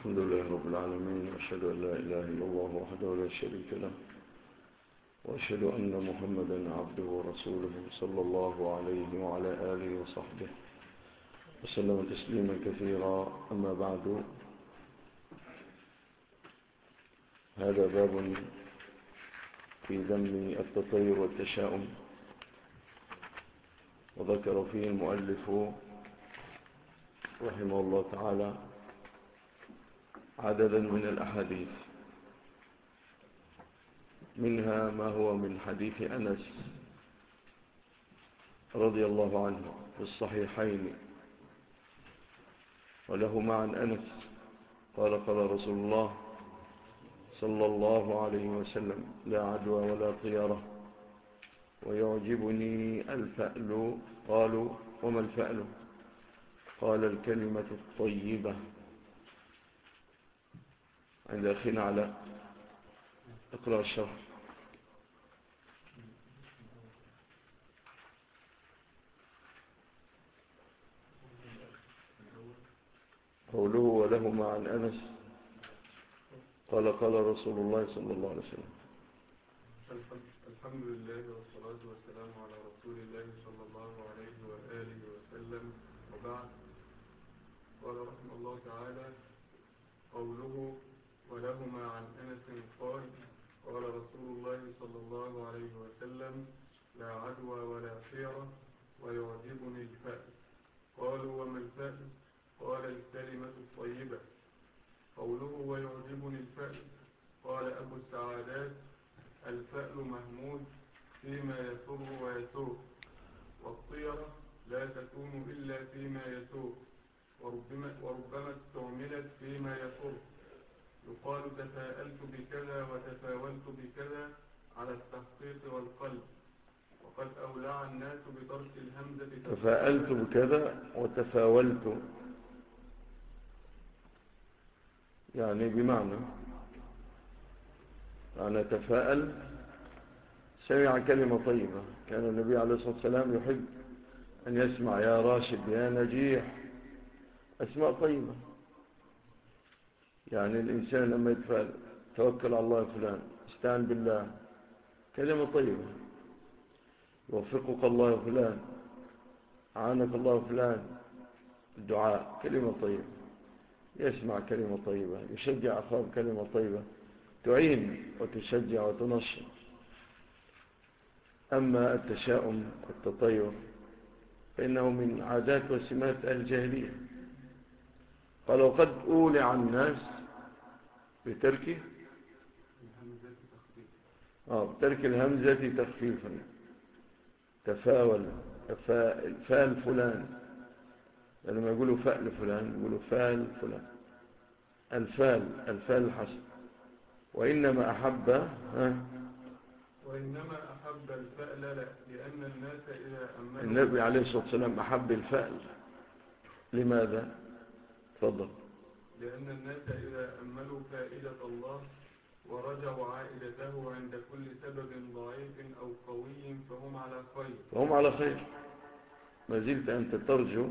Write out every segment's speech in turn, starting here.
الحمد لله رب العالمين، وأشهد أن لا إله إلا الله وحده لا شريك له، وأشهد أن محمدا عبده ورسوله صلى الله عليه وعلى آله وصحبه وسلم تسليما كثيرا. أما بعد، هذا باب في ذم التطير والتشاؤم، وذكر فيه المؤلف رحمه الله تعالى عددا من الأحاديث، منها ما هو من حديث أنس رضي الله عنه في الصحيحين، ولهما عن أنس قال قال رسول الله صلى الله عليه وسلم: لا عدوى ولا طيرة، ويعجبني الفأل. قالوا: وما الفأل؟ قال: الكلمة الطيبة. عند أخينا على اقرأ الشرح. قوله ولهما عن أنس قال قال رسول الله صلى الله عليه وسلم. الحمد لله والصلاة والسلام على رسول الله صلى الله عليه وآله وسلم، وبعد. قال رحمه الله تعالى: قوله ولهما عن أنس قال قال رسول الله صلى الله عليه وسلم: لا عدوى ولا خيرة، ويعجبني الفأل. قالوا: وما الفأل؟ قال: الكلمة الطيبة. قوله ويعجبني الفأل، قال أبو السعادات: الفأل مهمود فيما يسر ويسوء، والطيرة لا تكون إلا فيما يسوء، وربما استعملت فيما يسر. يقال تفاءلت بكذا وتفاولت بكذا على التحقيق والقلب، وقد أولع الناس بترك الهمزة. تفاءلت بكذا وتفاولت، يعني بمعنى أنا تفاءل، سمع كلمة طيبة. كان النبي عليه الصلاة والسلام يحب أن يسمع يا راشد يا نجيح أسماء طيبة. يعني الإنسان لما يتفاءل: توكل على الله يا فلان، استعن بالله، كلمة طيبة. يوفقك الله يا فلان، عانك الله يا فلان، الدعاء كلمة طيبة. يسمع كلمة طيبة، يشجع أخاه كلمة طيبة، تعين وتشجع وتنشط. أما التشاؤم والتطير فإنه من عادات وسمات الجاهلية. قال: وقد أولع الناس بترك الهمزة تخفيفا. تفاول، فال فلان، لما يقولوا فأل فلان يقولوا فال فلان، الفال الحسن. وإنما أحب الفأل لأن الناس إذا أمنوا. النبي عليه الصلاة والسلام أحب الفأل. لماذا؟ تفضل. لأن الناس إذا أملوا فائدة الله ورجعوا عائدته عند كل سبب ضعيف أو قوي فهم على خير. ما زلت أنت ترجو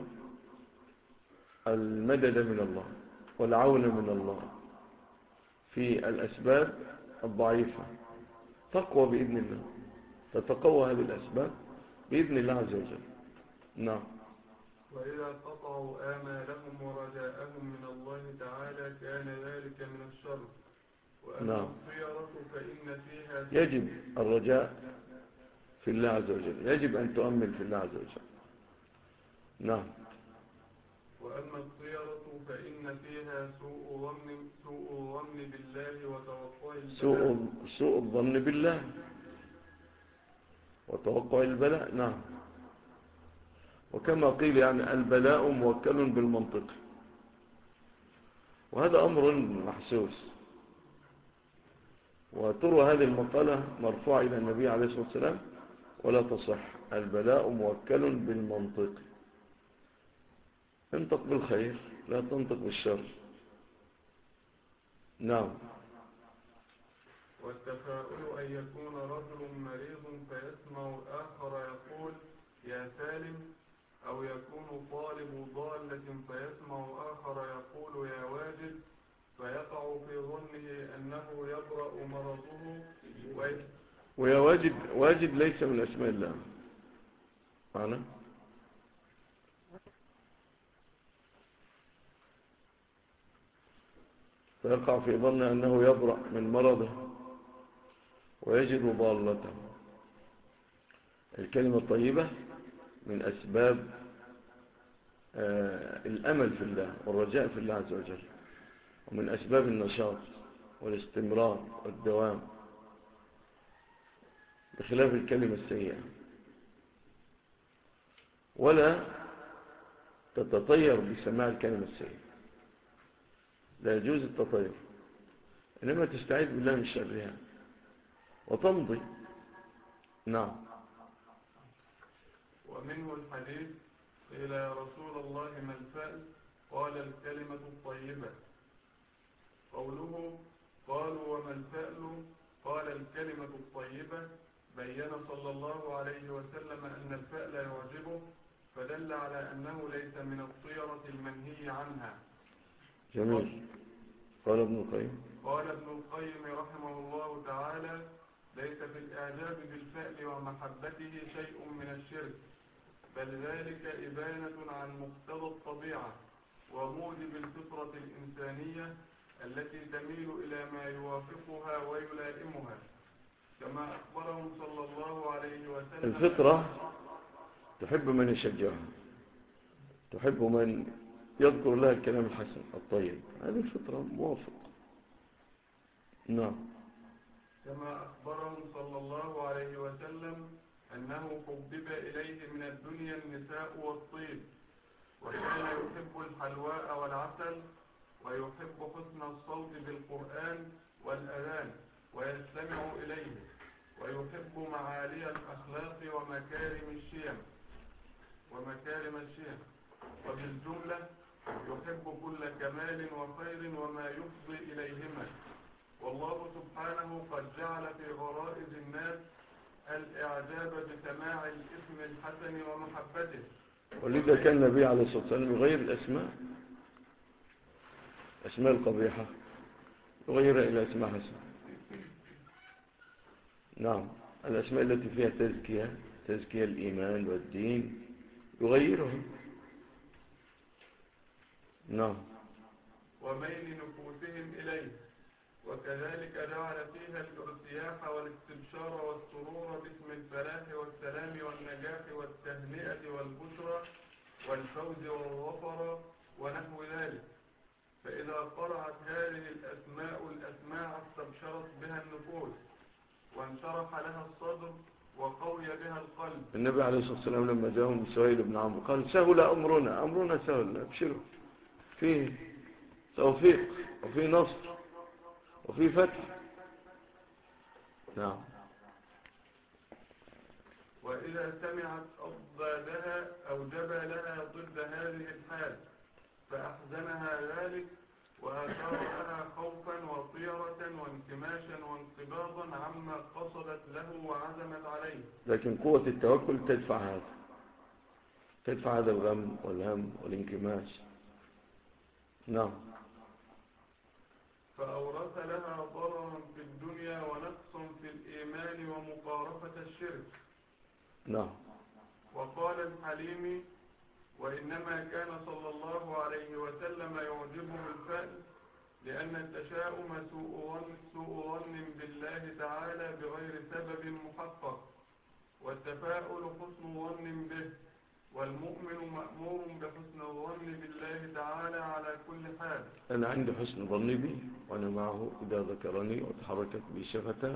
المدد من الله والعون من الله في الأسباب الضعيفة، تقوى بإذن الله، تتقوى هذه الأسباب بإذن الله عز وجل. نعم. وإذا قطعوا آمالهم ورجاءهم من الله تعالى كان ذلك من الشر. وأما الطيرة فإن فيها يجب الرجاء في الله عز وجل، يجب أن تؤمل في الله عز وجل. نعم. وأما الطيرة فإن فيها سوء الظن بالله وتوقع البلاء. سوء الظن بالله وتوقع البلاء. نعم. وكما قيل يعني البلاء موكل بالمنطق، وهذا أمر محسوس. وتروى هذه المقالة مرفوعة إلى النبي عليه الصلاة والسلام ولا تصح. البلاء موكل بالمنطق، انطق بالخير لا تنطق بالشر. نعم. والتفاؤل أن يكون رجل مريض فيسمع آخر يقول يا سالم، أو يكون طالب ضالة فيسمع آخر يقول يا واجد، فيقع في ظنه أنه يبرأ مرضه وهي واجب ليس من أسماء الله معنا. فيقع في ظن أنه يبرأ من مرضه ويجد ضالته. الكلمة الطيبة من أسباب الأمل في الله والرجاء في الله عز وجل، ومن أسباب النشاط والاستمرار والدوام، بخلاف الكلمة السيئة. ولا تتطير بسماع الكلمة السيئة، لا يجوز التطير، إنما تستعيذ بالله من شرها وتمضي. نعم. ومنه الحديث: قيل يا رسول الله ما الفأل؟ قال الكلمة الطيبة. قوله قالوا وما الفأل؟ قال الكلمة الطيبة، بين صلى الله عليه وسلم أن الفأل يعجبه، فدل على أنه ليس من الطيرة المنهي عنها. جميل. قال ابن القيم رحمه الله تعالى: ليس في الإعجاب بالفأل ومحبته شيء من الشرك، بل ذلك إبانة عن مقتضى الطبيعة وموجب الفطرة الإنسانية التي تميل إلى ما يوافقها ويلائمها، كما أخبرهم صلى الله عليه وسلم. الفطرة تحب من يشجعها، تحب من يذكر لها الكلام الحسن الطيب، هذه الفطرة موافق. نعم. كما أخبرهم صلى الله عليه وسلم أنه حبب إليه من الدنيا النساء والطيب، وكان يحب الحلواء والعسل، ويحب حسن الصوت بالقرآن والأذان ويستمع إليه، ويحب معالي الأخلاق ومكارم الشيم، وبالجملة يحب كل كمال وخير وما يفضي إليهما. والله سبحانه قد جعل في غرائز الناس الإعجاب بسماع الاسم الحسن ومحبته. ولذا كان النبي عليه الصلاة والسلام يغير الأسماء القبيحة، يغيرها إلى أسماء حسنة. نعم. الأسماء التي فيها تزكية الإيمان والدين يغيرها. نعم. وميل نفوسهم إليه، وكذلك جعل فيها الارتياح والاستبشار والسرور باسم الفلاح والسلام والنجاح والتهنئة والبشرى والفوز والظفر ونحو ذلك. فإذا قرأت هذه الأسماء استبشرت بها النفوس وانشرح لها الصدر وقوي بها القلب. النبي عليه الصلاة والسلام لما جاءهم سهيل بن عمرو قال: سهل أمرنا سهل، ابشروا، فيه توفيق وفيه نصر وفيه فتح. نعم. وإذا سمعت أضدادها أوجب لها ضد هذه الحال، فأحزنها ذلك وأثار لها خوفا وطيرة وانكماشا وانقباضا عما قصدت له وعزمت عليه. لكن قوة التوكل تدفع هذا الغم والهم والانكماش. نعم. فأورث لها ضررا في الدنيا ونقصا في الإيمان ومقارفة الشرك. نعم. وقال الحليمي: وإنما كان صلى الله عليه وسلم يعجبه الفأل لأن التشاؤم سوء ظن بالله تعالى بغير سبب محقق، والتفاؤل حسن ظن به، والمؤمن مأمور بحسن الظن بالله تعالى على كل حال. أنا عندي حسن ظن بي وأنا معه إذا ذكرني وتحركت بي شفتاه.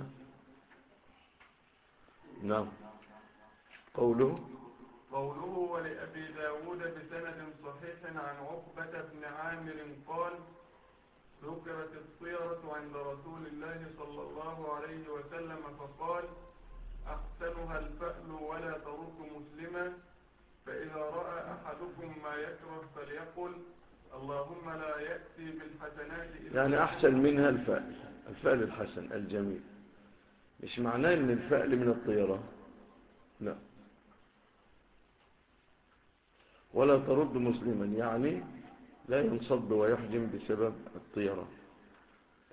نعم. قوله ولأبي داود بسند صحيح عن عقبة بن عامر قال: ذكرت الطيرة عند رسول الله صلى الله عليه وسلم فقال: أحسنها الفأل ولا ترك مسلما، فإذا رأى أحدكم ما يكره فليقل: اللهم لا يأتي بالحسنات إلا يعني أحسن منها الفأل الحسن الجميل، مش معناه أن الفأل من الطيرة، لا. ولا ترد مسلما يعني لا ينصد ويحجم بسبب الطيرة،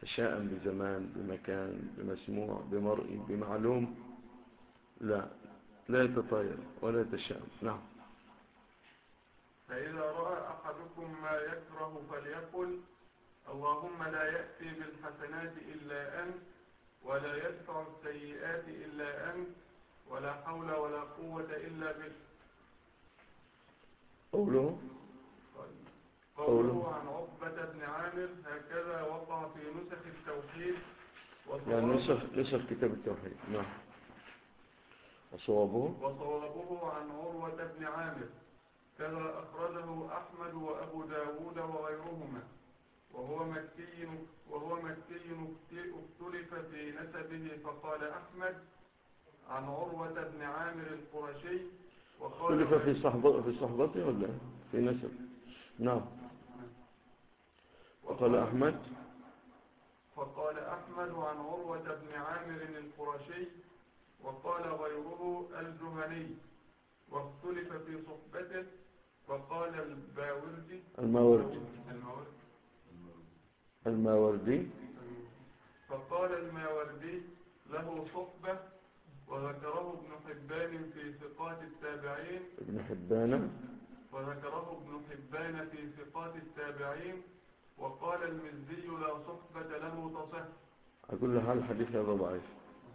تشاءم بزمان، بمكان، بمسموع، بمرئي، بمعلوم، لا يتطير ولا يتشاءم. نعم. فإذا رأى أحدكم ما يكره فليقل اللهم لا يأتي بالحسنات إلا أنت ولا يدفع السيئات إلا أنت ولا حول ولا قوة إلا بك. قوله عن عقبة بن عامر هكذا وقع في نسخ التوحيد يعني نسخ كتاب التوحيد. نعم. وصوابه عن عروة بن عامر كذا أخرجه أحمد وأبو داود وغيرهما وهو مكي اختلف في نسبه فقال أحمد عن عروة بن عامر القرشي اختلف في صحبته ولا في نسب؟ نعم. فقال أحمد عن عروة بن عامر القرشي وقال غيره الجهني واختلف في صحبته فقال الماوردي فقال الماوردي له صحبة وذكره ابن حبان في ثقات التابعين في ثقات التابعين وقال المزي لا صحبة له تصح. على كل حال الحديث هذا ضعيف،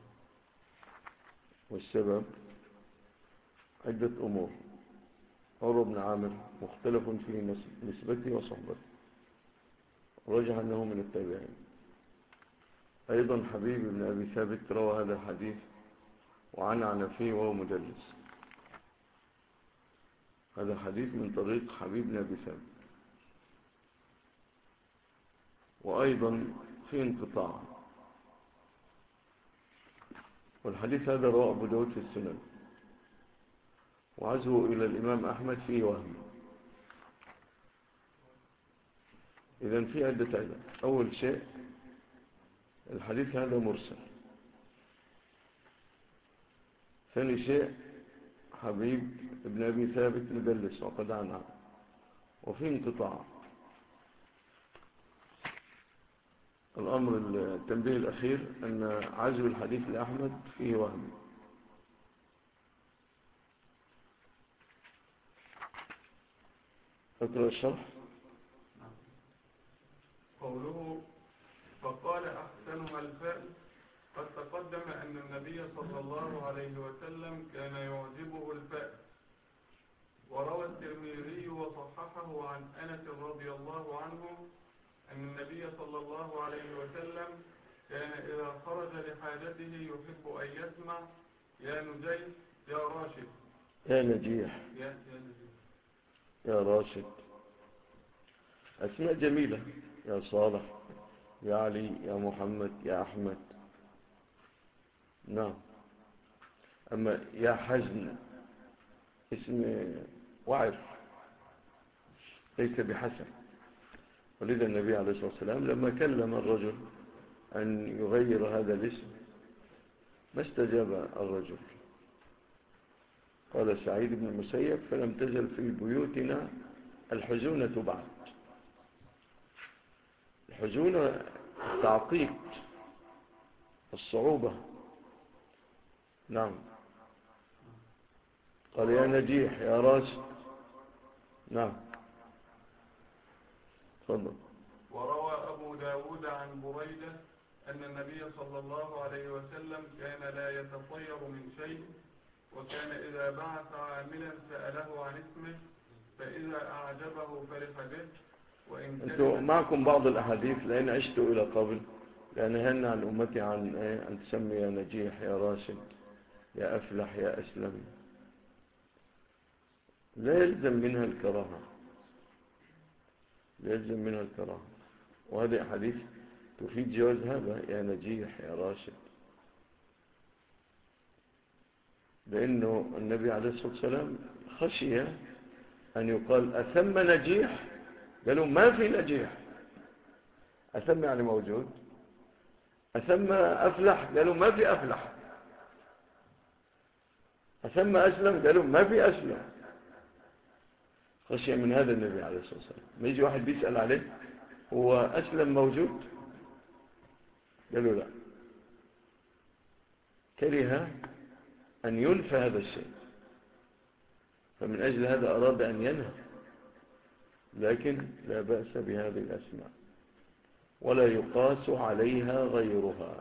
والسبب عدة أمور. عروة بن عامر مختلف في نسبته وصحبته، رجح أنه من التابعين. أيضا حبيب بن أبي ثابت روى هذا الحديث وعنعن فيه وهو مدلس. هذا حديث من طريق حبيب بن أبي ثابت. وأيضا في انقطاع، والحديث هذا رواه أبو داود في السنن وعزوه إلى الإمام أحمد فيه وهم. إذن في عدة علة. أول شيء الحديث هذا مرسل. ثاني شيء حبيب ابن أبي ثابت مدلس وقد عنه وفي انقطاع. الأمر التنبيه الأخير أن عزو الحديث لأحمد فيه وهم. أقرأ الشرح. قوله فقال أحسنها الفأل قد تقدم أن النبي صلى الله عليه وسلم كان يعجبه الفأل. وروى الترمذي وصححه عن أنس رضي الله عنه أن النبي صلى الله عليه وسلم كان إذا خرج لحاجته يحب أن يسمع يا نجيح يا راشد يا نجيح يا راشد. أسماء جميلة، يا صالح يا علي يا محمد يا أحمد. نعم. أما يا حزن اسم وعر ليس بحسن. ولذا النبي عليه الصلاة والسلام لما كلم الرجل أن يغير هذا الاسم ما استجاب الرجل. قال سعيد بن المسيب فلم تزل في بيوتنا الحزونة بعد. الحزونة التعقيد، الصعوبة. نعم. قال يا نجيح يا راشد. نعم. تفضل. وروى أبو داود عن بريدة أن النبي صلى الله عليه وسلم كان لا يتطير من شيء وكان إذا بعث عاملا سأله عن اسمه فإذا أعجبه فرح به. أنتم معكم بعض الأحاديث لأن عشتوا إلى قبل لأنهن عن أمتي عن أن تسمي يا نجيح يا راشد يا أفلح يا أسلم. لا يلزم منها الكراهة. وهذه أحاديث تفيد جواز هذا يا نجيح يا راشد، لأنه النبي عليه الصلاة والسلام خشي أن يقال أثم نجيح، قالوا ما في نجيح. أثم يعني موجود. أثم أفلح، قالوا ما في أفلح. أثم أسلم، قالوا ما في أسلم. خشي من هذا النبي عليه الصلاة والسلام. ما يجي واحد بيسأل عليه هو أسلم موجود؟ قالوا لا، كره أن ينفى هذا الشيء، فمن أجل هذا أراد أن ينهى، لكن لا بأس بهذه الأسماء ولا يقاس عليها غيرها،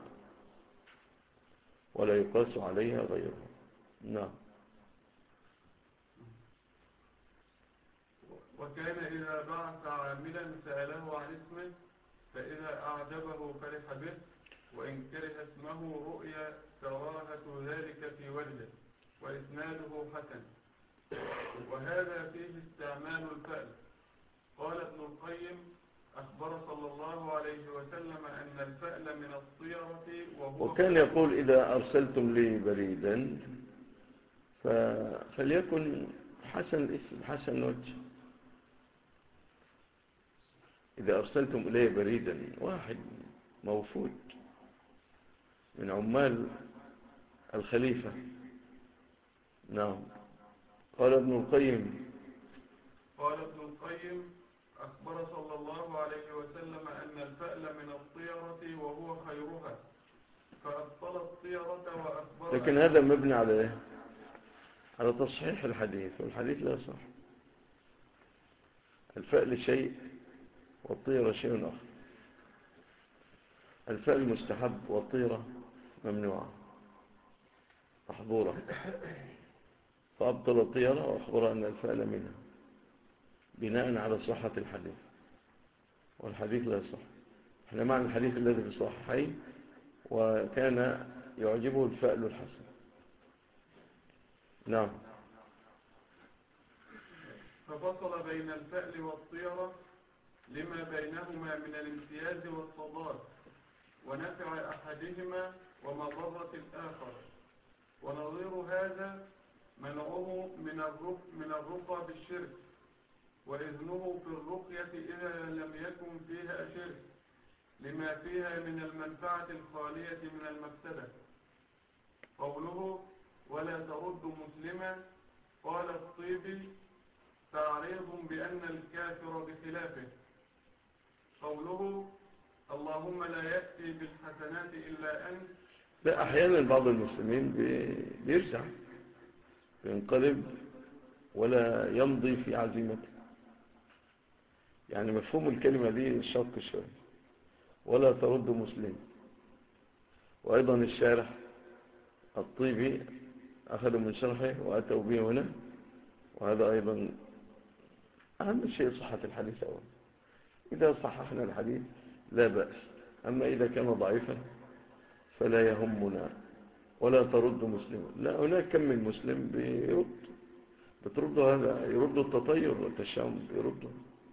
ولا يقاس عليها غيرها. نعم. وكان إذا بعث عاملا سأله عن اسمه، فإذا أعجبه فرح به، وإن كره اسمه رؤيا كراهة ذلك في وجهه، وإسناده حسن. وهذا فيه استعمال الفأل. قال ابن القيم: أخبر صلى الله عليه وسلم أن الفأل من الطيرة، وكان يقول إذا أرسلتم لي بريدا فليكن حسن الاسم حسن الوجه. إذا أرسلتم إليه بريدا، واحد موفود من عمال الخليفة. نعم. قال ابن القيم: أخبر صلى الله عليه وسلم أن الفأل من الطيرة وهو خيرها، فأبطل الطيرة وأخبر. لكن هذا مبني على إيه؟ على تصحيح الحديث، والحديث لا صح. الفأل شيء والطيرة شيء آخر. الفأل مستحب والطيرة ممنوعة محظورة، فأبطل الطيرة وأخبر أن الفأل منها بناء على صحة الحديث، والحديث لا صح. احنا معنى الحديث الذي في الصحيحين: وكان يعجبه الفأل الحسن. نعم. ففصل بين الفأل والطيرة لما بينهما من الامتياز والتضاد، ونفع أحدهما ومضرة الآخر. ونظير هذا منعه من الرقى بالشرك، وإذنه في الرقية إذا لم يكن فيها شرك، لما فيها من المنفعة الخالية من المفسدة. قوله: ولا ترد مسلما، قال الطيبي: تعريض بأن الكافر بخلافه. قوله: اللهم لا يأتي بالحسنات إلا أنت. لا، أحيانا بعض المسلمين بيرجع، بينقلب ولا يمضي في عزيمته. يعني مفهوم الكلمة دي شق شوية. ولا ترد مسلم. وأيضا الشارح الطيبي أخذوا من شرحه وأتوا به هنا، وهذا أيضا أهم شيء صحة الحديث أولا. إذا صححنا الحديث لا بأس، أما إذا كان ضعيفا فلا يهمنا. ولا ترد مسلم، لا، هناك كم من مسلم بترد هذا، يرد التطير والتشاؤم يرده،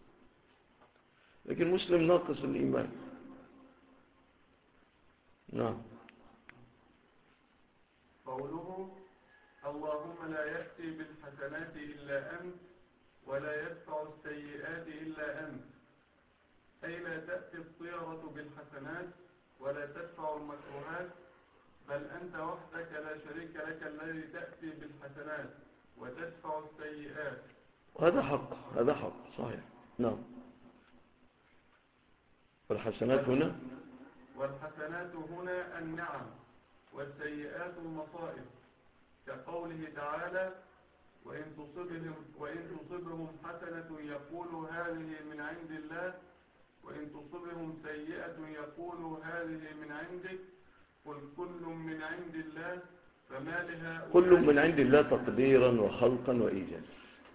لكن مسلم ناقص الإيمان. نعم. قوله: اللهم لا يأتي بالحسنات إلا أنت، ولا يدفع السيئات إلا أنت، أي لا تأتي الطيرة بالحسنات ولا تدفع المكروهات، بل أنت وحدك لا شريك لك الذي تأتي بالحسنات وتدفع السيئات. وهذا حق، هذا حق صحيح. نعم. والحسنات هنا النعم، والسيئات المصائب، كقوله تعالى: وإن تصبهم حسنة يقولوا هذه من عند الله، وإن تصبهم سيئة يقولوا هذه من عندك، قل كل من عند الله، فما لهؤلاء. كل من عند الله تقديرا وخلقا وإيجادا.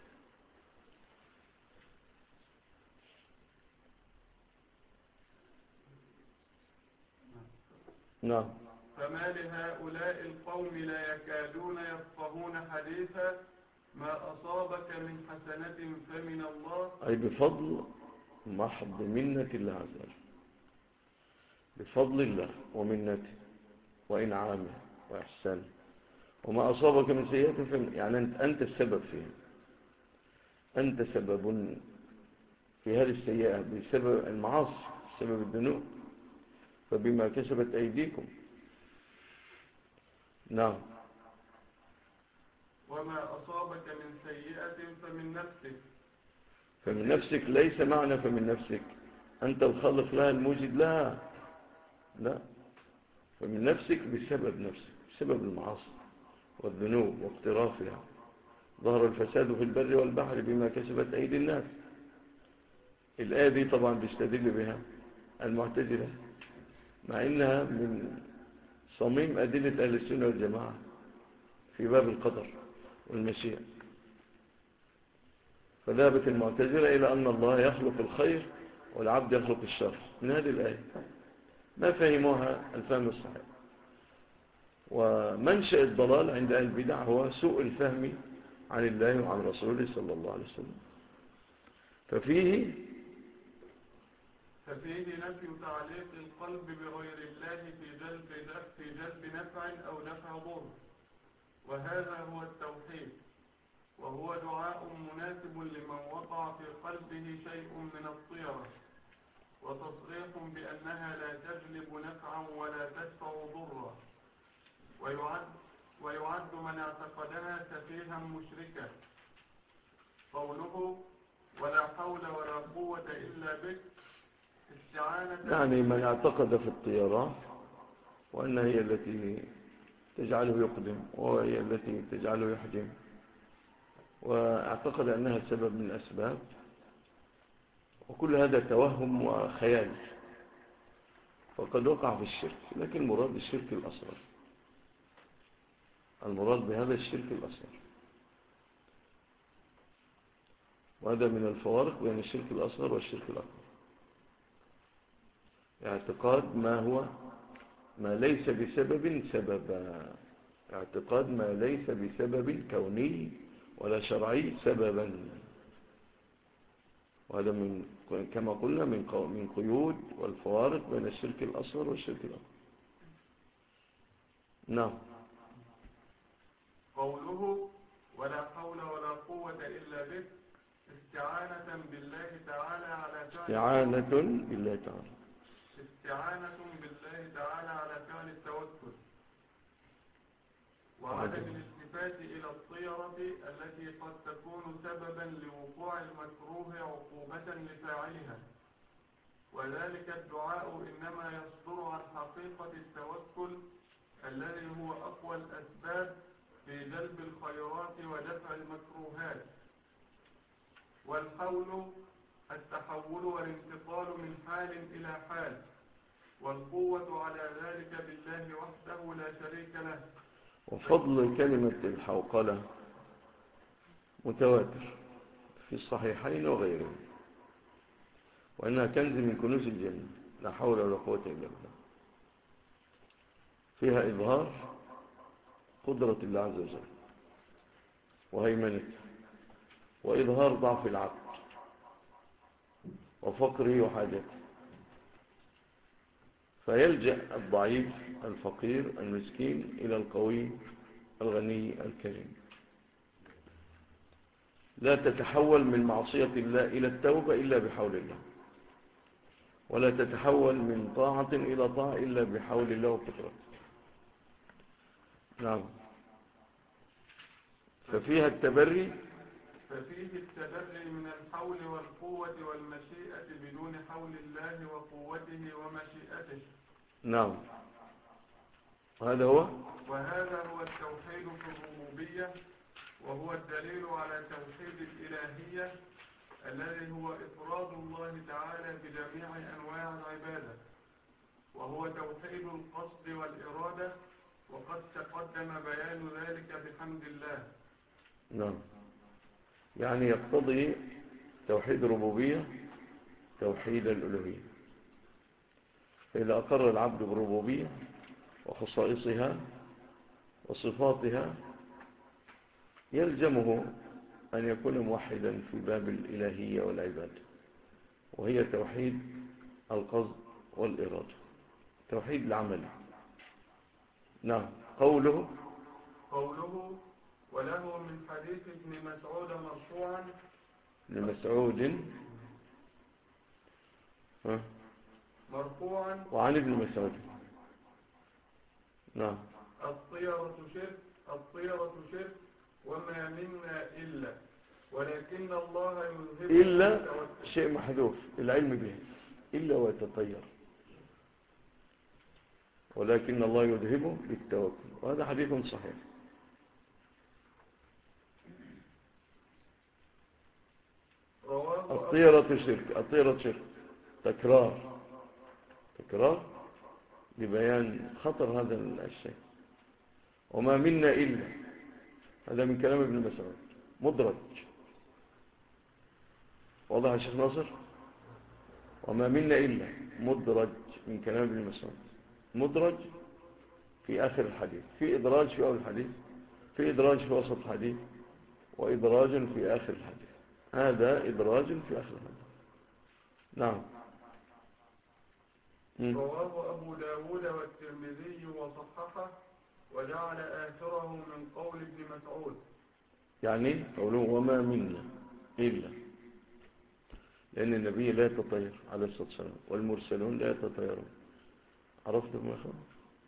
نعم. فما لهؤلاء القوم لا يكادون يفقهون حديثا، ما أصابك من حسنة فمن الله، أي بفضل محض منة الله عز وجل، بفضل الله ومنته وإنعامه وإحسانه. وما أصابك من سيئة فمن، يعني أنت السبب فيها، أنت سبب في هذه السيئة بسبب المعاصي، بسبب الذنوب، فبما كسبت أيديكم. نعم. وما أصابك من سيئة فمن نفسك. فمن نفسك ليس معنى فمن نفسك أنت الخالق لها الموجد لها، لا، فمن نفسك بسبب نفسك، بسبب المعاصي والذنوب واقترافها. ظهر الفساد في البر والبحر بما كسبت أيدي الناس. الآية دي طبعا بيستدل بها المعتزلة، مع إنها من صميم أدلة أهل السنة والجماعة في باب القدر والمشيئة. فذهبت المعتزلة إلى أن الله يخلق الخير والعبد يخلق الشر من هذه الآية. ما فهموها الفهم الصحيح. ومنشأ الضلال عند أهل البدع هو سوء الفهم عن الله وعن رسوله صلى الله عليه وسلم. ففيه نفي تعليق القلب بغير الله في جلب نفع أو دفع ضر، وهذا هو التوحيد، وهو دعاء مناسب لمن وقع في قلبه شيء من الطيرة، وتصريح بأنها لا تجلب نفعا ولا تدفع ضرا، ويعد من اعتقدها سفيها مشركا. قوله ولا حول ولا قوة إلا بك استعانة، يعني من اعتقد في الطيرة وأنها هي التي تجعله يقدم وهي التي تجعله يحجم، واعتقد أنها سبب من الأسباب، وكل هذا توهم وخيال، وقد وقع في الشرك. لكن المراد الشرك الأصغر، المراد بهذا الشرك الأصغر، وهذا من الفوارق بين الشرك الأصغر والشرك الأكبر. اعتقاد ما ليس بسبب سببا، اعتقاد ما ليس بسبب كوني ولا شرعي سببا، وهذا من كما قلنا من قيود والفوارق بين الشرك الأصغر والشرك الأكبر. نعم. قوله ولا حول ولا قوة إلا بك استعانة بالله تعالى على فعل التوكل، وعدم الالتفات إلى الطيرة التي قد تكون سببا لوقوع المكروه عقوبة لفاعلها. وذلك الدعاء إنما يصدر عن حقيقة التوكل الذي هو أقوى الأسباب في جلب الخيرات ودفع المكروهات. والحول التحول والانتقال من حال إلى حال، والقوة على ذلك بالله وحده لا شريك له. وفضل كلمة الحوقلة متواتر في الصحيحين وغيرهم، وأنها كنز من كنوز الجنة، لا حول ولا قوة إلا بالله. فيها إظهار قدرة الله عز وجل وهيمنته، وإظهار ضعف العبد وفقره وحاجته، فيلجأ الضعيف الفقير المسكين إلى القوي الغني الكريم. لا تتحول من معصية الله إلى التوبة إلا بحول الله، ولا تتحول من طاعة إلى طاعة إلا بحول الله وقدرته. نعم. ففيه التبري من الحول والقوة والمشيئة بدون حول الله وقوته ومشيئته. نعم. وهذا هو التوحيد في الربوبية، وهو الدليل على توحيد الإلهية الذي هو إفراد الله تعالى بجميع أنواع العبادة، وهو توحيد القصد والإرادة، وقد تقدم بيان ذلك بحمد الله. نعم. يعني يقتضي توحيد الربوبية توحيد الألوهية. فإذا أقر العبد بالربوبية وخصائصها وصفاتها يلزمه أن يكون موحدا في باب الإلهية والعبادة، وهي توحيد القصد والإرادة، توحيد العمل. نعم. قوله وله من حديث ابن مسعود مرفوعا وعن ابن مسعود. نعم. الطيرة شرك وما منا إلا، ولكن الله يذهب إلا شيء محذوف العلم به، إلا ويتطير. ولكن الله يذهبه بالتوكل، وهذا حديث صحيح. الطيرة شرك، الطيرة شرك، تكرار لبيان خطر هذا الشيء. وما منا إلا، هذا من كلام ابن مسعود مدرج، واضح يا شيخ ناصر؟ وما منا إلا مدرج من كلام ابن مسعود، مدرج في آخر الحديث، في إدراج في أول الحديث، في إدراج في وسط الحديث، وإدراج في آخر الحديث. هذا إدراج في آخر الحديث. نعم. رواه أبو داود والترمذي وصححه، وجعل آخره من قول ابن مسعود. يعني قوله وما منا إلا، لأن النبي لا يتطير عليه الصلاة والسلام، والمرسلون لا يتطيرون. عرفتم يا أخوان؟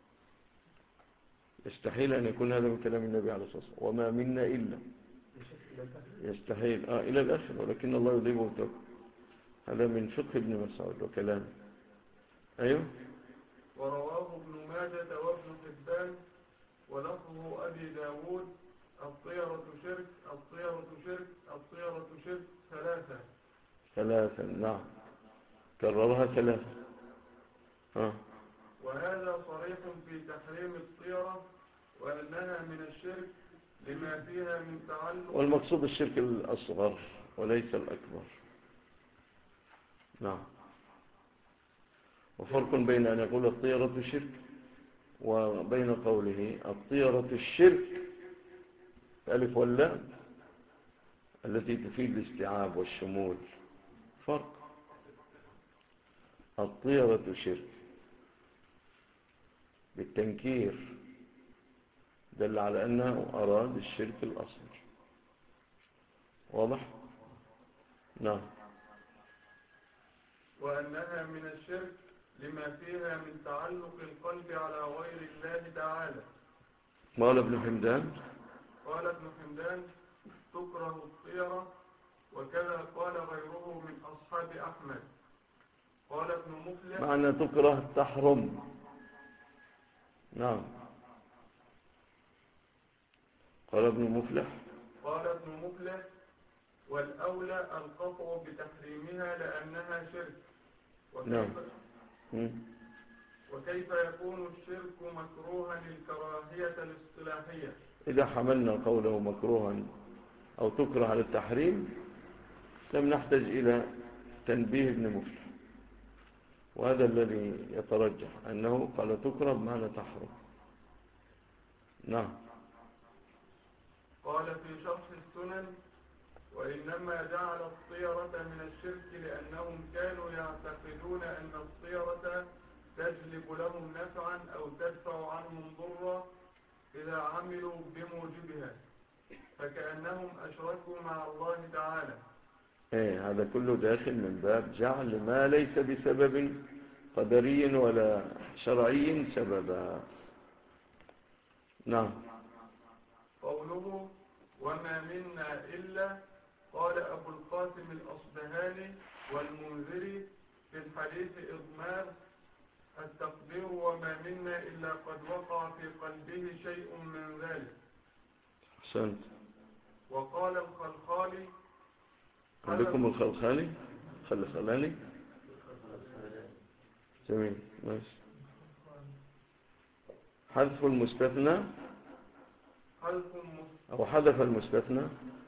يستحيل أن يكون هذا من كلام النبي عليه الصلاة والسلام، وما منا إلا، يستحيل إلى الآخر، ولكن الله يضيبه وتوكل. هذا من فقه ابن مسعود وكلامه. أيوه. ورواه ابن ماجة وابن حبان ولفظه أبي داود: الطيرة شرك، الطيرة شرك، الطيرة شرك، ثلاثة. نعم، كررها ثلاثة. وهذا صريح في تحريم الطيرة وأنها من الشرك لما فيها من تعلق، والمقصود الشرك الأصغر وليس الأكبر. نعم. وفرق بين أن يقول الطيرة شرك وبين قوله الطيرة الشرك ألف واللام التي تفيد الاستيعاب والشمول. فرق. الطيرة شرك بالتنكير دل على أنه أراد الشرك الأصغر. واضح؟ نعم. وأنها من الشرك لما فيها من تعلق القلب على غير الله تعالى. قال ابن حمدان تكره الطيرة، وكذا قال غيره من أصحاب أحمد. قال ابن مفلح معنى تكره تحرم. نعم. قال ابن مفلح والأولى القطع بتحريمها لأنها شرك. وكيف يكون الشرك مكروها للكراهية الاصطلاحية؟ إذا حملنا قوله مكروها أو تكره على التحريم لم نحتاج إلى تنبيه ابن مفلح، وهذا الذي يترجح أنه قال تكره بمعنى تحرم. نعم. قال في شرح السنن: وإنما جعل الطيرة من الشرك لأنهم كانوا يعتقدون أن الطيرة تجلب لهم نفعا أو تدفع عنهم ضرا إذا عملوا بموجبها، فكأنهم أشركوا مع الله تعالى. هذا كله داخل من باب جعل ما ليس بسبب قدري ولا شرعي سببا. نعم. قوله وما منا إلا، قال أبو القاسم الأصبهاني والمنذري في الحديث إضمار التقدير وما منا إلا قد وقع في قلبه شيء من ذلك. أحسنت. وقال الخلخالي، عندكم الخلخالي جميل، ماشي. حذف المستثنى أو حذف المستثنى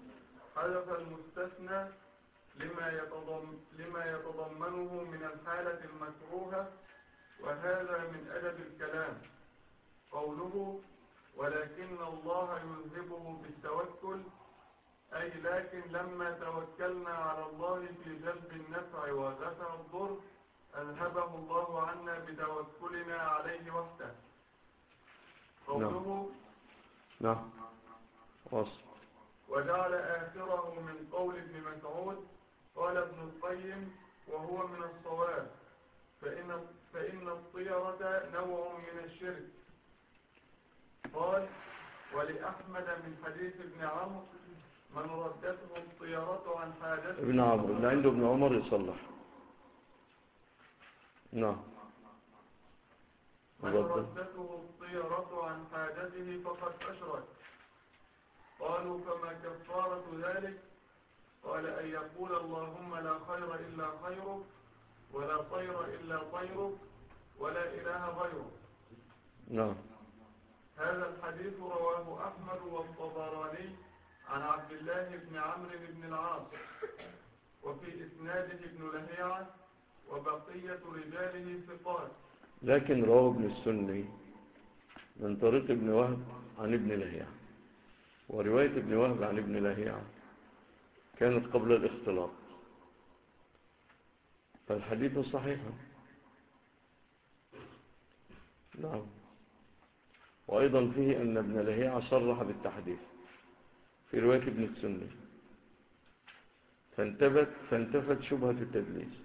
لما يتضمنه من الحالة المكروهة، وهذا من أدب الكلام. قوله ولكن الله يذهبه بالتوكل، أي لكن لما توكلنا على الله في جلب النفع ودفع الضر أذهبه الله عنا بتوكلنا عليه وحده. قوله نعم. وصل. وجعل آخره من قول ابن مسعود. قال ابن القيم وهو من الصواب، فإن الطيرة نوع من الشرك. قال ولأحمد من حديث ابن عمرو من ردته الطيرة عن حاجته. ابن عمرو اللي عنده ابن عمر يصلح. نعم. من ردته الطيرة عن حاجته فقد أشرك. قالوا فما كفارة ذلك؟ قال أن يقول اللهم لا خير إلا خيرك ولا طير إلا طيرك ولا إله غيرك. نعم. هذا الحديث رواه أحمد والطبراني عن عبد الله بن عمرو بن العاص، وفي إسناده ابن لهيعة وبقية رجاله ثقات. لكن رواه ابن السني من طريق ابن وهب عن ابن لهيعة، ورواية ابن وهب عن ابن لهيعة كانت قبل الاختلاط، فالحديث صحيح. نعم. وأيضا فيه أن ابن لهيعة صرح بالتحديث في رواية ابن السني، فانتفت شبهة التدليس.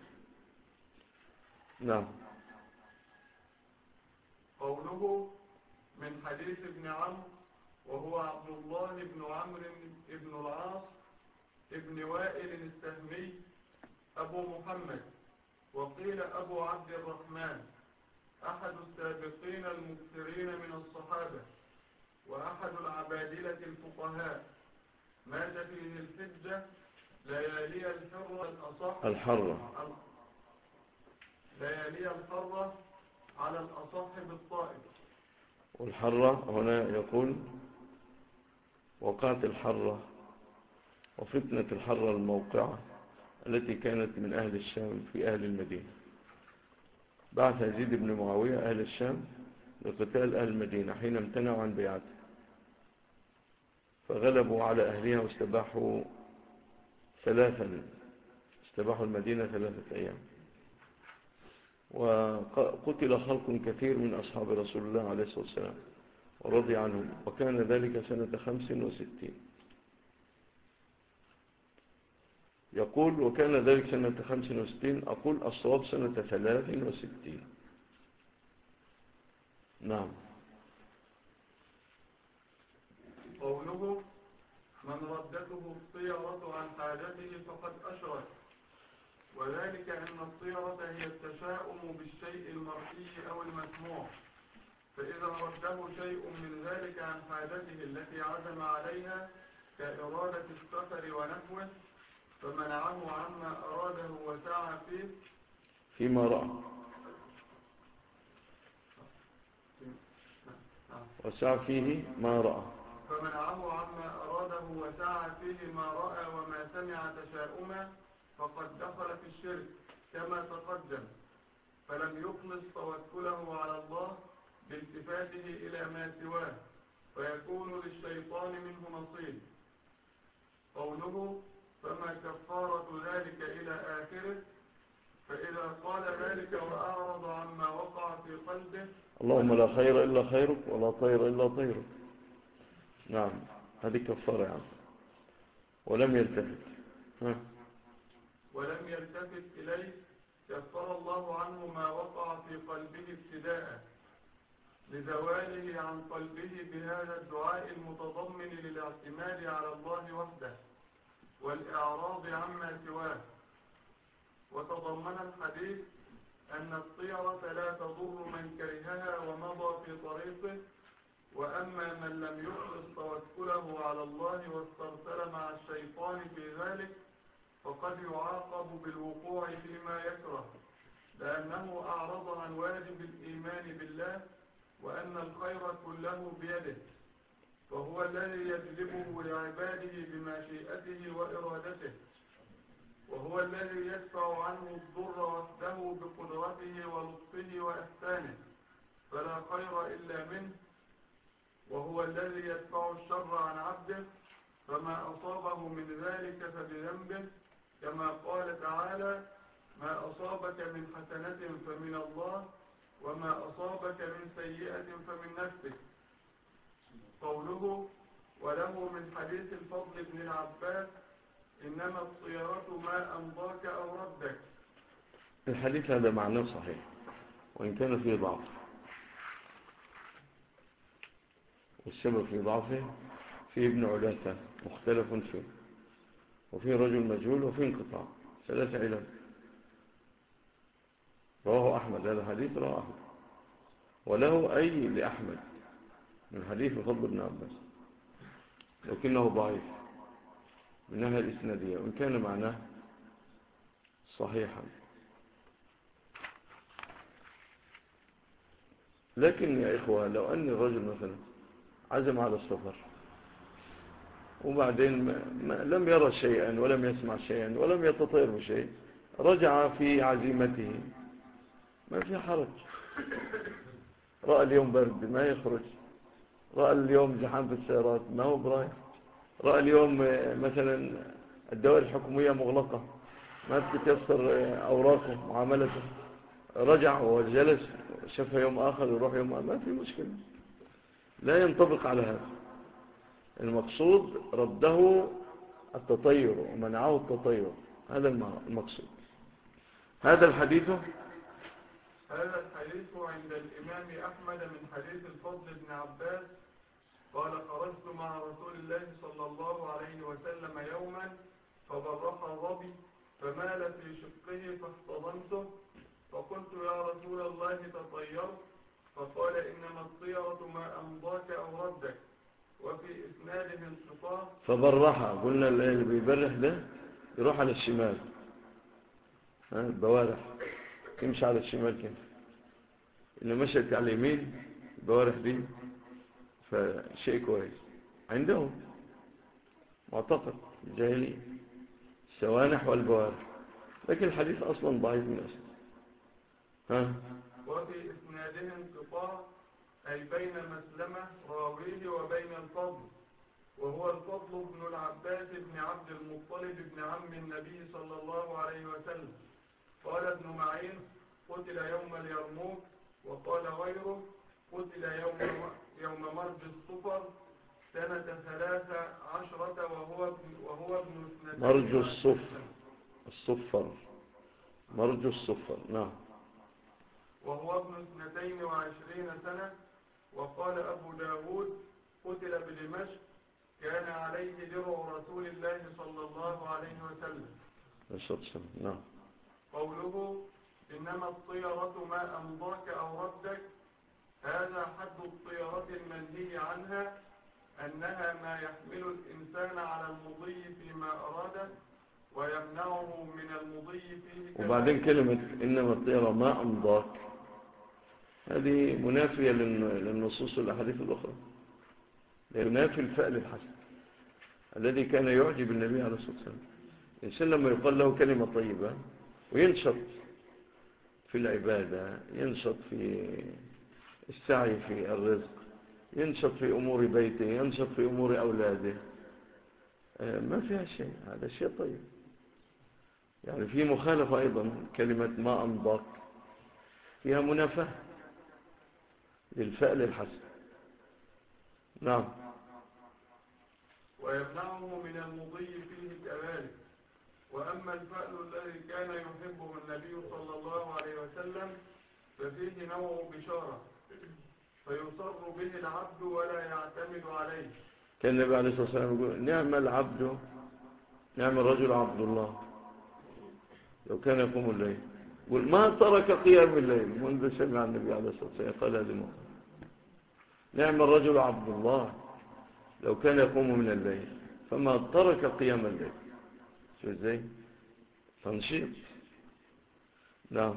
نعم. قوله من حديث ابن عمرو وهو عبد الله بن عمرو بن العاص ابن وائل السهمي أبو محمد، وقيل أبو عبد الرحمن، أحد السابقين المكثرين من الصحابة وأحد العبادلة الفقهاء، مات فيه الحجة ليالي الحرة على الأصح بالطائف. والحرة هنا يقول وقعت الحرة وفتنة الحرة الموقعة التي كانت من أهل الشام في أهل المدينة. بعث يزيد بن معاوية أهل الشام لقتال أهل المدينة حين امتنعوا عن بيعته، فغلبوا على أهلها واستباحوا المدينة 3 أيام، وقتل خلق كثير من أصحاب رسول الله عليه الصلاة والسلام ورضي عنهم، وكان ذلك سنة 65. يقول وكان ذلك سنة 65، أقول الصواب سنة 63. نعم. قوله من ردته الطيرة عن حاجته فقد أشرك، وذلك أن الطيرة هي التشاؤم بالشيء المرئي أو المسموع، فإذا رده شيء من ذلك عن حاجته التي عزم عليها كإرادة السفر ونحوه فمنعه عما أراده وسعى فيما رأى وسعى فيه ما رأى، فمنعه عما أراده وسعى فيه ما رأى وما سمع تشاؤما فقد دخل في الشرك كما تقدم، فلم يخلص توكله على الله بالتفاته إلى ما سواه فيكون للشيطان منه نصيب. قوله فما كفارة ذلك إلى آخره، فإذا قال ذلك وأعرض عما وقع في قلبه اللهم لا خير إلا خيرك ولا طير إلا طيرك. نعم، هذه كفارة يعني. ولم يلتفت إليه كفر الله عنه ما وقع في قلبه ابتداء لزواله عن قلبه بهذا الدعاء المتضمن للاعتماد على الله وحده والإعراض عما سواه. وتضمن الحديث أن الطيرة لا تضر من كرهها ومضى في طريقه، وأما من لم يخلص توكله على الله واسترسل مع الشيطان في ذلك فقد يعاقب بالوقوع فيما يكره، لأنه أعرض عن واجب الإيمان بالله وأن الخير كله بيده، وهو الذي يجلبه لعباده بمشيئته وإرادته، وهو الذي يدفع عنه الضر وحده بقدرته ولطفه وإحسانه فلا خير إلا منه، وهو الذي يدفع الشر عن عبده فما أصابه من ذلك فبذنبه، كما قال تعالى ما أصابك من حسنة فمن الله وما أصابك من سيئة فمن نفسك. قوله وله من حديث الفضل بن العباس إنما الطيرة ما أمضاك أو ردك. الحديث هذا معناه صحيح وإن كان فيه ضعف، والسبب في ضعفه فيه ابن علاثة مختلف فيه، وفيه رجل مجهول، وفيه انقطاع، 3 علل. رواه أحمد، هذا الحديث رواه أحمد. وله أي لأحمد من حديث الفضل بن عباس، لكنه ضعيف من ناحية الإسنادية، وإن كان معناه صحيحا. لكن يا إخوة، لو أن الرجل مثلا عزم على السفر وبعدين لم يرى شيئا ولم يسمع شيئا ولم يتطير بشيء، رجع في عزيمته، ما في حرج. رأى اليوم برد ما يخرج، رأى اليوم زحام في السيارات ما هو برايح، رأى اليوم مثلا الدوائر الحكومية مغلقة ما بتتيسر أوراقه معاملته، رجع وجلس شاف يوم آخر يروح يوم آخر، ما في مشكلة، لا ينطبق على هذا. المقصود رده التطير ومنعه التطير، هذا المقصود. هذا الحديث عند الإمام أحمد من حديث الفضل بن عباس قال: خرجت مع رسول الله صلى الله عليه وسلم يوما فبرح الظبي فمال في شقه فاحتضنته، فقلت: يا رسول الله تطيرت؟ فقال: إنما الطيرة ما أمضاك أو ردك. وفي إسناده انقطاع. فبرح، قلنا اللي بيبرح ده يروح على الشمال، البوارح يمشي على الشمال كده، إنه مشيت على اليمين البوارح دي، فشيء كويس عندهم معتقد جاهلي السوانح والبوارح، لكن الحديث أصلا ضعيف من أصلا. وفي إسناده انقطاع، أي بين مسلمة راويه وبين الفضل، وهو الفضل بن العباس بن عبد المطلب بن عم النبي صلى الله عليه وسلم. قال ابن معين: قتل يوم اليرموك. وقال غيره: قتل يوم مرج الصفر سنة 13 وهو ابن 22 مرج الصفر مرج الصفر، نعم. وهو ابن 22 سنة. وقال أبو داود: قتل بدمشق، كان عليه درع رسول الله صلى الله عليه وسلم. نعم. قوله: إنما الطيرة ما أمضاك أو ردك، هذا حد الطيرة المنهي عنها، أنها ما يحمل الإنسان على المضي فيما أراده ويمنعه من المضي فيه. وبعدين كلمة إنما الطيرة ما أمضاك هذه منافية للنصوص والأحاديث الأخرى، ينافي الفعل الحسن الذي كان يعجب النبي عليه الصلاة والسلام. الإنسان لما يقال له كلمة طيبة وينشط في العبادة، ينشط في السعي في الرزق، ينشط في أمور بيته، ينشط في أمور أولاده، ما فيها شيء، هذا شيء طيب. يعني في مخالفة أيضا، كلمة ما أمضاك فيها منافاة للفعل الحسن. نعم. ويمنعه من المضي فيه كذلك. وأما الفعل الذي كان يحبه النبي صلى الله عليه وسلم ففيه نوع بشارة، فيصر به العبد ولا يعتمد عليه. كان النبي عليه الصلاة والسلام يقول: نعم العبد، نعم الرجل عبد الله لو كان يقوم الليل. يقول: ما ترك قيام الليل منذ سمع النبي عليه الصلاة والسلام قال هذه المقام. نعم الرجل عبد الله لو كان يقوم من الليل فما ترك قيام الليل. شو ازاي؟ تنشيط. نعم.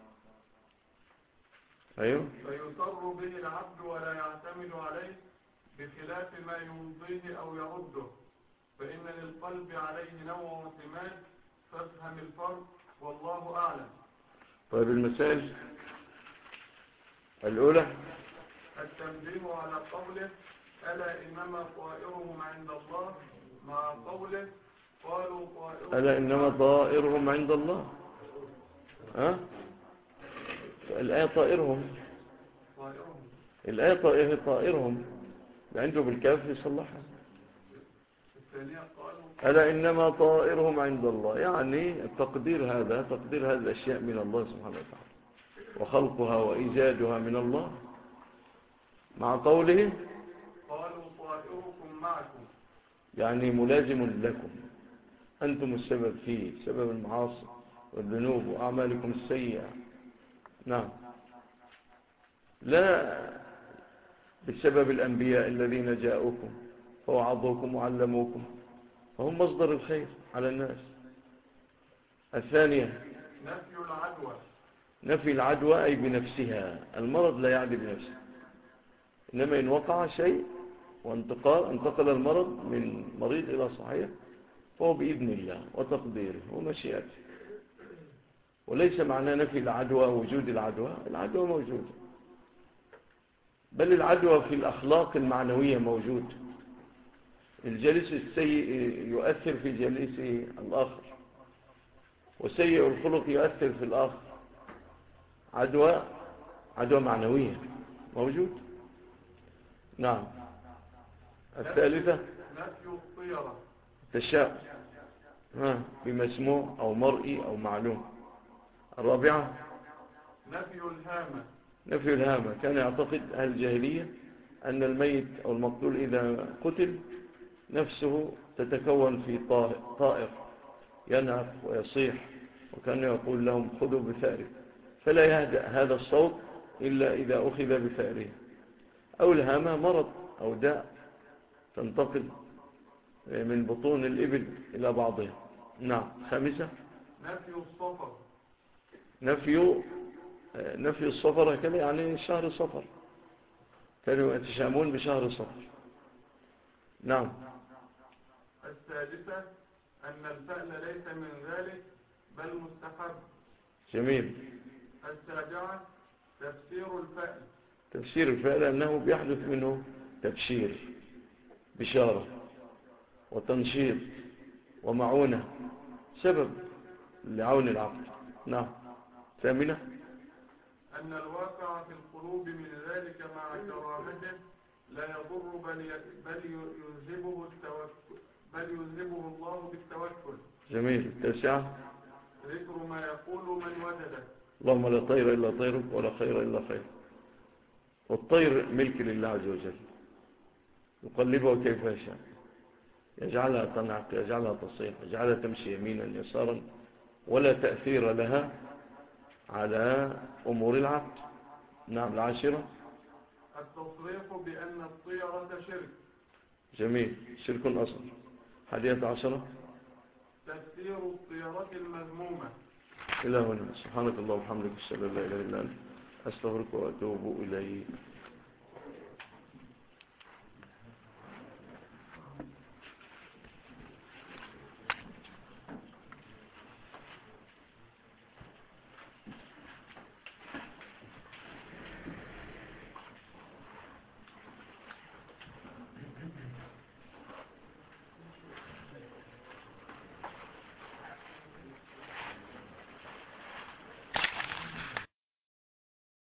أيوه. فيصر به العبد ولا يعتمد عليه، بخلاف ما يمضيه أو يرده، فإن للقلب عليه نوع اعتماد، فافهم الفرق والله أعلم. طيب المسائل الأولى: التنبيه على قوله: ألا إنما طائرهم عند الله، مع قوله: قالوا طائرهم. ألا إنما طائرهم عند الله. الآية طائرهم، الآية طائرهم عنده بالكاف يصلحها. ألا إنما طائرهم عند الله، يعني التقدير هذا، تقدير هذه الأشياء من الله سبحانه وتعالى، وخلقها وإيجادها من الله، مع قوله: قالوا طائركم معكم، يعني ملازم لكم، أنتم السبب فيه، سبب المعاصي والذنوب وأعمالكم السيئة. نعم. لا بسبب الأنبياء الذين جاءوكم فوعظوكم وعلموكم، فهم مصدر الخير على الناس. الثانية نفي العدوى. نفي العدوى أي بنفسها، المرض لا يعدي بنفسه، إنما إن وقع شيء وانتقل المرض من مريض إلى صحيح فهو بإذن الله وتقديره ومشيئته، وليس معناه نفي العدوى وجود العدوى. العدوى موجودة، بل العدوى في الأخلاق المعنوية موجود. الجالس السيء يؤثر في جالسه الآخر، وسيء الخلق يؤثر في الآخر. عدوى معنوية موجود. نعم. الثالثة نفي الطيرة. تشاء بمسموع أو مرئي أو معلوم. الرابعة نفي الهامة. كان يعتقد أهل الجاهلية أن الميت أو المقتول إذا قتل نفسه تتكون في طائر ينعق ويصيح، وكان يقول لهم خذوا بثأره، فلا يهدأ هذا الصوت إلا إذا أخذ بثأره. أو الهامة مرض أو داء تنتقل من بطون الإبل إلى بعضها. نعم. خامسة نفي الصفر، هكذا يعني شهر صفر، كانوا يتشامون بشهر صفر. نعم. السادسة أن الفأل ليس من ذلك بل مستحب. جميل. السابعة تفسير الفأل أنه بيحدث منه تبشير، بشارة وتنشيط ومعونة، سبب لعون العبد. نعم. ثامنة أن الواقع في القلوب من ذلك مع كرامته لا يضر بل يذهبه الله بالتوكل. جميل. التاسعة ذكر ما يقول من وجده. اللهم لا طير إلا طيرك ولا خير إلا خير. والطير ملك لله عز وجل، يقلبه كيف يشاء، يجعلها تنعق، يجعلها تصيح، يجعلها تمشي يمينا يسارا، ولا تأثير لها على أمور العبد. نعم. العاشرة التصريح بأن الطيرة شرك. جميل. شرك أصغر. 11 تفسير الطيرة المذمومة. إلى هنا. سبحانك اللهم وبحمدك، أشهد أن لا إله إلا أنت، أستغفرك وأتوب إليك.